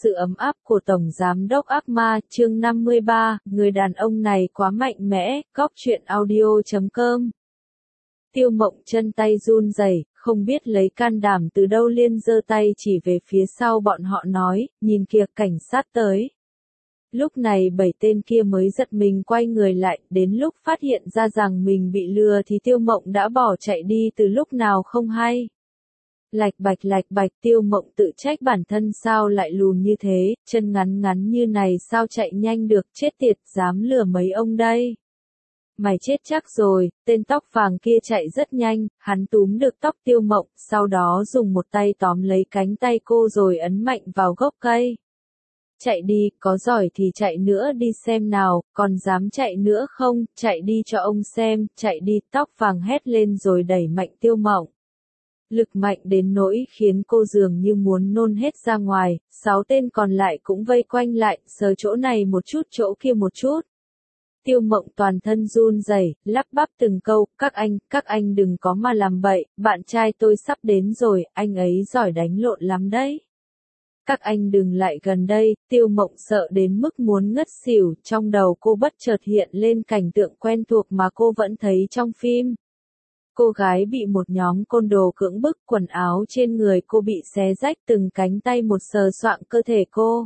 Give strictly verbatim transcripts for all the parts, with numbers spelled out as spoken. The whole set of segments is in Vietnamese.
sự ấm áp của Tổng Giám đốc Ác Ma, chương năm mươi ba, người đàn ông này quá mạnh mẽ, góc truyện audio chấm com. Tiêu Mộng chân tay run rẩy, không biết lấy can đảm từ đâu liên giơ tay chỉ về phía sau bọn họ nói, nhìn kìa cảnh sát tới. Lúc này bảy tên kia mới giật mình quay người lại, đến lúc phát hiện ra rằng mình bị lừa thì Tiêu Mộng đã bỏ chạy đi từ lúc nào không hay. Lạch bạch lạch bạch Tiêu Mộng tự trách bản thân sao lại lùn như thế, chân ngắn ngắn như này sao chạy nhanh được, chết tiệt, dám lừa mấy ông đây. Mày chết chắc rồi, tên tóc vàng kia chạy rất nhanh, hắn túm được tóc Tiêu Mộng, sau đó dùng một tay tóm lấy cánh tay cô rồi ấn mạnh vào gốc cây. Chạy đi, có giỏi thì chạy nữa đi xem nào, còn dám chạy nữa không, chạy đi cho ông xem, chạy đi, tóc vàng hét lên rồi đẩy mạnh Tiêu Mộng. Lực mạnh đến nỗi khiến cô dường như muốn nôn hết ra ngoài, sáu tên còn lại cũng vây quanh lại, sờ chỗ này một chút chỗ kia một chút. Tiêu Mộng toàn thân run rẩy, lắp bắp từng câu, các anh, các anh đừng có mà làm bậy, bạn trai tôi sắp đến rồi, anh ấy giỏi đánh lộn lắm đấy. Các anh đừng lại gần đây, Tiêu Mộng sợ đến mức muốn ngất xỉu, trong đầu cô bất chợt hiện lên cảnh tượng quen thuộc mà cô vẫn thấy trong phim. Cô gái bị một nhóm côn đồ cưỡng bức, quần áo trên người cô bị xé rách, từng cánh tay một sờ soạng cơ thể cô.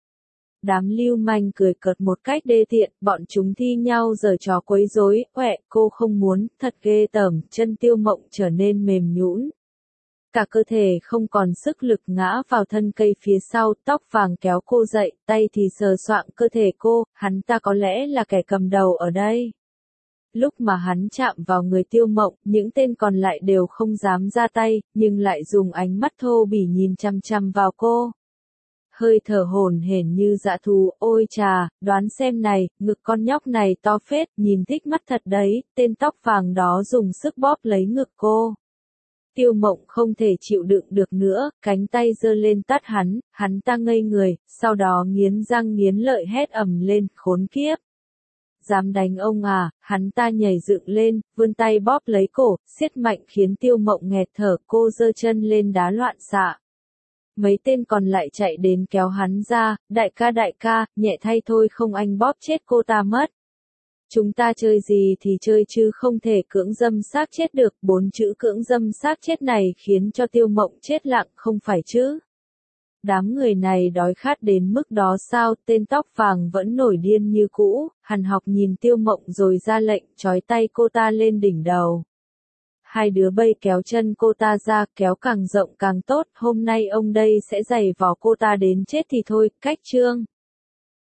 Đám lưu manh cười cợt một cách đê tiện, bọn chúng thi nhau giở trò quấy rối, quẹ, cô không muốn, thật ghê tởm, chân Tiêu Mộng trở nên mềm nhũn. Cả cơ thể không còn sức lực ngã vào thân cây phía sau, tóc vàng kéo cô dậy, tay thì sờ soạng cơ thể cô, hắn ta có lẽ là kẻ cầm đầu ở đây. Lúc mà hắn chạm vào người Tiêu Mộng, những tên còn lại đều không dám ra tay, nhưng lại dùng ánh mắt thô bỉ nhìn chăm chăm vào cô. Hơi thở hổn hển như dã thú, ôi chà, đoán xem này, ngực con nhóc này to phết, nhìn thích mắt thật đấy, tên tóc vàng đó dùng sức bóp lấy ngực cô. Tiêu Mộng không thể chịu đựng được nữa, cánh tay giơ lên tát hắn, hắn ta ngây người, sau đó nghiến răng nghiến lợi hét ầm lên, khốn kiếp. Dám đánh ông à, hắn ta nhảy dựng lên, vươn tay bóp lấy cổ, siết mạnh khiến Tiêu Mộng nghẹt thở, cô giơ chân lên đá loạn xạ. Mấy tên còn lại chạy đến kéo hắn ra, đại ca đại ca, nhẹ thay thôi không anh bóp chết cô ta mất. Chúng ta chơi gì thì chơi chứ không thể cưỡng dâm xác chết được, bốn chữ cưỡng dâm xác chết này khiến cho Tiêu Mộng chết lặng không phải chứ. Đám người này đói khát đến mức đó sao, tên tóc vàng vẫn nổi điên như cũ, hằn học nhìn Tiêu Mộng rồi ra lệnh, trói tay cô ta lên đỉnh đầu. Hai đứa bây kéo chân cô ta ra, kéo càng rộng càng tốt, hôm nay ông đây sẽ giày vò cô ta đến chết thì thôi, cách chương.